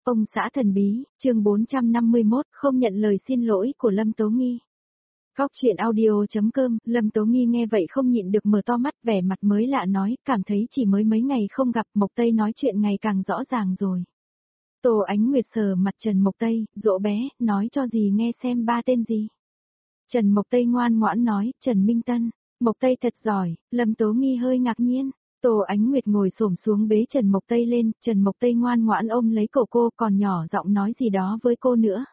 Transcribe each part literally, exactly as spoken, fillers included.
Ông xã thần bí, chương bốn trăm năm mươi mốt, không nhận lời xin lỗi của Lâm Tố Nghi. Góc truyện audio.com, Lâm Tố Nghi nghe vậy không nhịn được mở to mắt, vẻ mặt mới lạ nói, cảm thấy chỉ mới mấy ngày không gặp, Mộc Tây nói chuyện ngày càng rõ ràng rồi. Tô Ánh Nguyệt sờ mặt Trần Mộc Tây, dỗ bé, nói cho gì nghe xem ba tên gì. Trần Mộc Tây ngoan ngoãn nói, Trần Minh Tân. Mộc Tây thật giỏi, Lâm Tố Nghi hơi ngạc nhiên. Tô Ánh Nguyệt ngồi xổm xuống bế Trần Mộc Tây lên, Trần Mộc Tây ngoan ngoãn ôm lấy cổ cô, còn nhỏ giọng nói gì đó với cô nữa.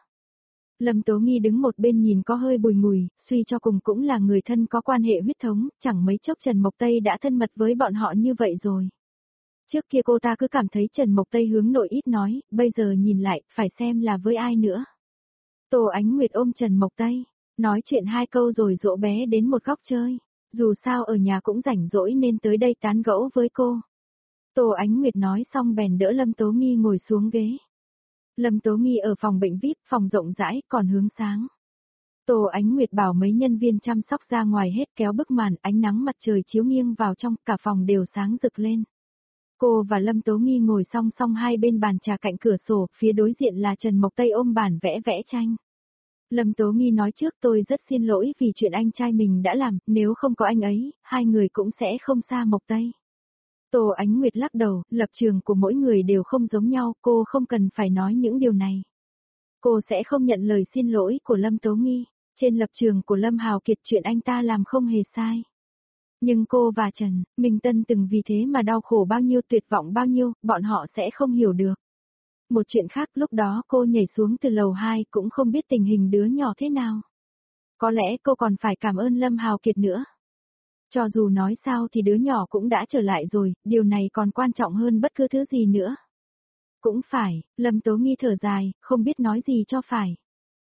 Lâm Tố Nghi đứng một bên nhìn có hơi bùi ngùi, suy cho cùng cũng là người thân có quan hệ huyết thống, chẳng mấy chốc Trần Mộc Tây đã thân mật với bọn họ như vậy rồi. Trước kia cô ta cứ cảm thấy Trần Mộc Tây hướng nội ít nói, bây giờ nhìn lại, phải xem là với ai nữa. Tô Ánh Nguyệt ôm Trần Mộc Tây, nói chuyện hai câu rồi dỗ bé đến một góc chơi. Dù sao ở nhà cũng rảnh rỗi nên tới đây tán gẫu với cô. Tô Ánh Nguyệt nói xong bèn đỡ Lâm Tố Nghi ngồi xuống ghế. Lâm Tố Nghi ở phòng bệnh vi ai pi, phòng rộng rãi, còn hướng sáng. Tô Ánh Nguyệt bảo mấy nhân viên chăm sóc ra ngoài hết kéo bức màn, ánh nắng mặt trời chiếu nghiêng vào trong, cả phòng đều sáng rực lên. Cô và Lâm Tố Nghi ngồi song song hai bên bàn trà cạnh cửa sổ, phía đối diện là Trần Mộc Tây ôm bản vẽ vẽ tranh. Lâm Tố Nghi nói trước tôi rất xin lỗi vì chuyện anh trai mình đã làm, nếu không có anh ấy, hai người cũng sẽ không xa Mộc Tây. Tô Ánh Nguyệt lắc đầu, lập trường của mỗi người đều không giống nhau, cô không cần phải nói những điều này. Cô sẽ không nhận lời xin lỗi của Lâm Tố Nghi, trên lập trường của Lâm Hào Kiệt chuyện anh ta làm không hề sai. Nhưng cô và Trần Minh Tân từng vì thế mà đau khổ bao nhiêu, tuyệt vọng bao nhiêu, bọn họ sẽ không hiểu được. Một chuyện khác, lúc đó cô nhảy xuống từ lầu hai cũng không biết tình hình đứa nhỏ thế nào. Có lẽ cô còn phải cảm ơn Lâm Hào Kiệt nữa. Cho dù nói sao thì đứa nhỏ cũng đã trở lại rồi, điều này còn quan trọng hơn bất cứ thứ gì nữa. Cũng phải, Lâm Tố Nghi thở dài, không biết nói gì cho phải.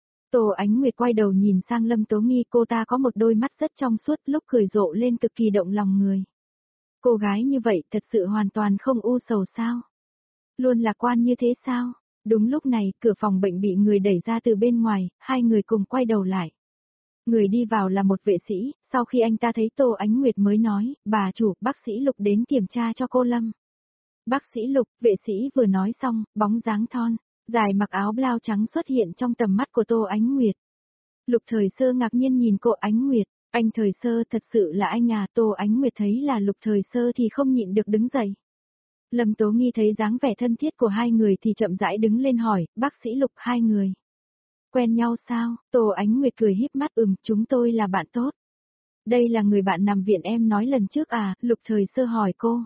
Tô Ánh Nguyệt quay đầu nhìn sang Lâm Tố Nghi, cô ta có một đôi mắt rất trong suốt, lúc cười rộ lên cực kỳ động lòng người. Cô gái như vậy thật sự hoàn toàn không u sầu sao? Luôn lạc quan như thế sao? Đúng lúc này, cửa phòng bệnh bị người đẩy ra từ bên ngoài, hai người cùng quay đầu lại. Người đi vào là một vệ sĩ, sau khi anh ta thấy Tô Ánh Nguyệt mới nói, bà chủ, bác sĩ Lục đến kiểm tra cho cô Lâm. Bác sĩ Lục, vệ sĩ vừa nói xong, bóng dáng thon, dài mặc áo blau trắng xuất hiện trong tầm mắt của Tô Ánh Nguyệt. Lục Thời Sơ ngạc nhiên nhìn cô Ánh Nguyệt, anh Thời Sơ thật sự là anh à? Tô Ánh Nguyệt thấy là Lục Thời Sơ thì không nhịn được đứng dậy. Lâm Tố Nghi thấy dáng vẻ thân thiết của hai người thì chậm rãi đứng lên hỏi, bác sĩ Lục, hai người quen nhau sao? Tô Ánh Nguyệt cười híp mắt, ừm, chúng tôi là bạn tốt. Đây là người bạn nằm viện em nói lần trước à? Lục Thời Sơ hỏi cô.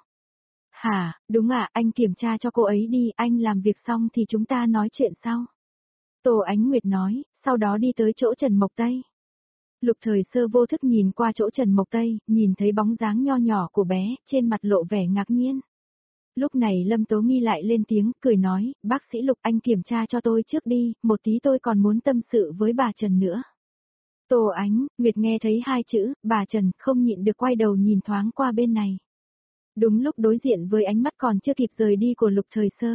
Hả, đúng à, anh kiểm tra cho cô ấy đi, anh làm việc xong thì chúng ta nói chuyện sau. Tô Ánh Nguyệt nói, sau đó đi tới chỗ Trần Mộc Tây. Lục Thời Sơ vô thức nhìn qua chỗ Trần Mộc Tây, nhìn thấy bóng dáng nho nhỏ của bé, trên mặt lộ vẻ ngạc nhiên. Lúc này Lâm Tố Nghi lại lên tiếng, cười nói, bác sĩ Lục anh kiểm tra cho tôi trước đi, một tí tôi còn muốn tâm sự với bà Trần nữa. Tô Ánh Nguyệt nghe thấy hai chữ, bà Trần, không nhịn được quay đầu nhìn thoáng qua bên này. Đúng lúc đối diện với ánh mắt còn chưa kịp rời đi của Lục Thời Sơ.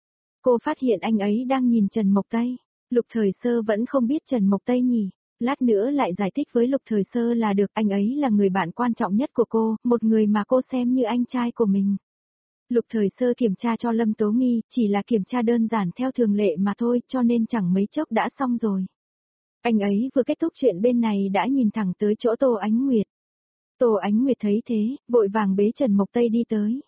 Cô phát hiện anh ấy đang nhìn Trần Mộc Tây. Lục Thời Sơ vẫn không biết Trần Mộc Tây nhỉ. Lát nữa lại giải thích với Lục Thời Sơ là được, anh ấy là người bạn quan trọng nhất của cô, một người mà cô xem như anh trai của mình. Lục Thời Sơ kiểm tra cho Lâm Tố Nghi, chỉ là kiểm tra đơn giản theo thường lệ mà thôi, cho nên chẳng mấy chốc đã xong rồi. Anh ấy vừa kết thúc chuyện bên này đã nhìn thẳng tới chỗ Tô Ánh Nguyệt. Tô Ánh Nguyệt thấy thế, vội vàng bế Trần Mộc Tây đi tới.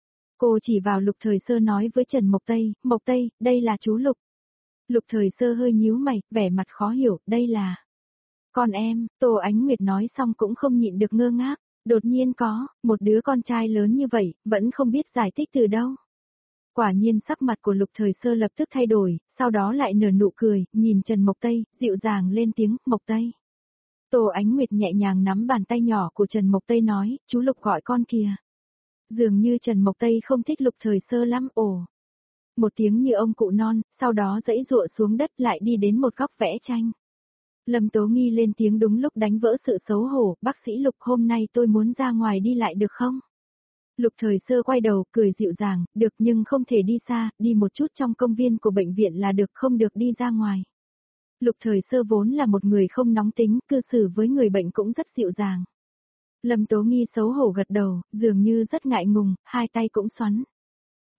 Cô chỉ vào Lục Thời Sơ nói với Trần Mộc Tây, Mộc Tây, đây là chú Lục. Lục Thời Sơ hơi nhíu mày, vẻ mặt khó hiểu, đây là con em. Tô Ánh Nguyệt nói xong cũng không nhịn được ngơ ngác, đột nhiên có, một đứa con trai lớn như vậy, vẫn không biết giải thích từ đâu. Quả nhiên sắc mặt của Lục Thời Sơ lập tức thay đổi, sau đó lại nở nụ cười, nhìn Trần Mộc Tây, dịu dàng lên tiếng, Mộc Tây. Tô Ánh Nguyệt nhẹ nhàng nắm bàn tay nhỏ của Trần Mộc Tây nói, chú Lục gọi con kìa. Dường như Trần Mộc Tây không thích Lục Thời Sơ lắm, ồ. Một tiếng như ông cụ non, sau đó giãy giụa xuống đất lại đi đến một góc vẽ tranh. Lâm Tố Nghi lên tiếng đúng lúc đánh vỡ sự xấu hổ, bác sĩ Lục hôm nay tôi muốn ra ngoài đi lại được không? Lục Thời Sơ quay đầu, cười dịu dàng, được nhưng không thể đi xa, đi một chút trong công viên của bệnh viện là được, không được đi ra ngoài. Lục Thời Sơ vốn là một người không nóng tính, cư xử với người bệnh cũng rất dịu dàng. Lâm Tố Nghi xấu hổ gật đầu, dường như rất ngại ngùng, hai tay cũng xoắn.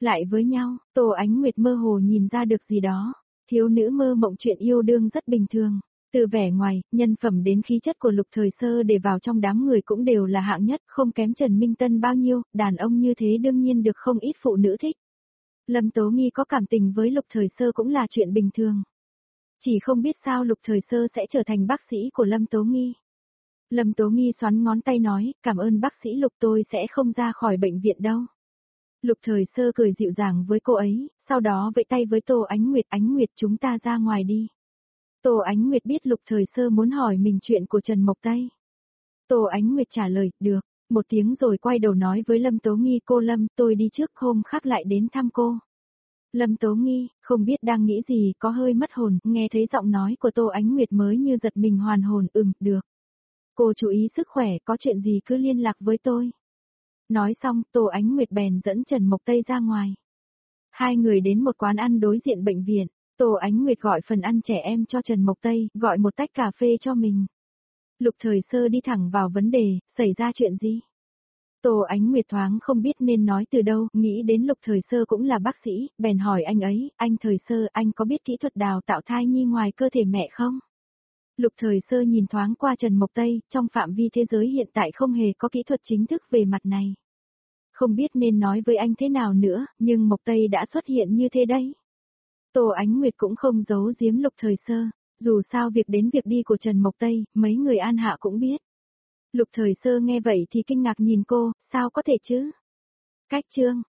Lại với nhau, Tô Ánh Nguyệt mơ hồ nhìn ra được gì đó. Thiếu nữ mơ mộng chuyện yêu đương rất bình thường. Từ vẻ ngoài, nhân phẩm đến khí chất của Lục Thời Sơ để vào trong đám người cũng đều là hạng nhất, không kém Trần Minh Tân bao nhiêu, đàn ông như thế đương nhiên được không ít phụ nữ thích. Lâm Tố Nghi có cảm tình với Lục Thời Sơ cũng là chuyện bình thường. Chỉ không biết sao Lục Thời Sơ sẽ trở thành bác sĩ của Lâm Tố Nghi. Lâm Tố Nghi xoắn ngón tay nói, cảm ơn bác sĩ Lục, tôi sẽ không ra khỏi bệnh viện đâu. Lục Thời Sơ cười dịu dàng với cô ấy, sau đó vẫy tay với Tô Ánh Nguyệt, Ánh Nguyệt chúng ta ra ngoài đi. Tô Ánh Nguyệt biết Lục Thời Sơ muốn hỏi mình chuyện của Trần Mộc Tây. Tô Ánh Nguyệt trả lời, được, một tiếng rồi quay đầu nói với Lâm Tố Nghi, cô Lâm, tôi đi trước, hôm khác lại đến thăm cô. Lâm Tố Nghi, không biết đang nghĩ gì, có hơi mất hồn, nghe thấy giọng nói của Tô Ánh Nguyệt mới như giật mình hoàn hồn, ừm, được. Cô chú ý sức khỏe, có chuyện gì cứ liên lạc với tôi. Nói xong, Tô Ánh Nguyệt bèn dẫn Trần Mộc Tây ra ngoài. Hai người đến một quán ăn đối diện bệnh viện. Tô Ánh Nguyệt gọi phần ăn trẻ em cho Trần Mộc Tây, gọi một tách cà phê cho mình. Lục Thời Sơ đi thẳng vào vấn đề, xảy ra chuyện gì? Tô Ánh Nguyệt thoáng không biết nên nói từ đâu, nghĩ đến Lục Thời Sơ cũng là bác sĩ, bèn hỏi anh ấy, anh Thời Sơ, anh có biết kỹ thuật đào tạo thai nhi ngoài cơ thể mẹ không? Lục Thời Sơ nhìn thoáng qua Trần Mộc Tây, trong phạm vi thế giới hiện tại không hề có kỹ thuật chính thức về mặt này. Không biết nên nói với anh thế nào nữa, nhưng Mộc Tây đã xuất hiện như thế đấy. Tô Ánh Nguyệt cũng không giấu giếm Lục Thời Sơ, dù sao việc đến việc đi của Trần Mộc Tây, mấy người An Hạ cũng biết. Lục Thời Sơ nghe vậy thì kinh ngạc nhìn cô, sao có thể chứ? Cách chương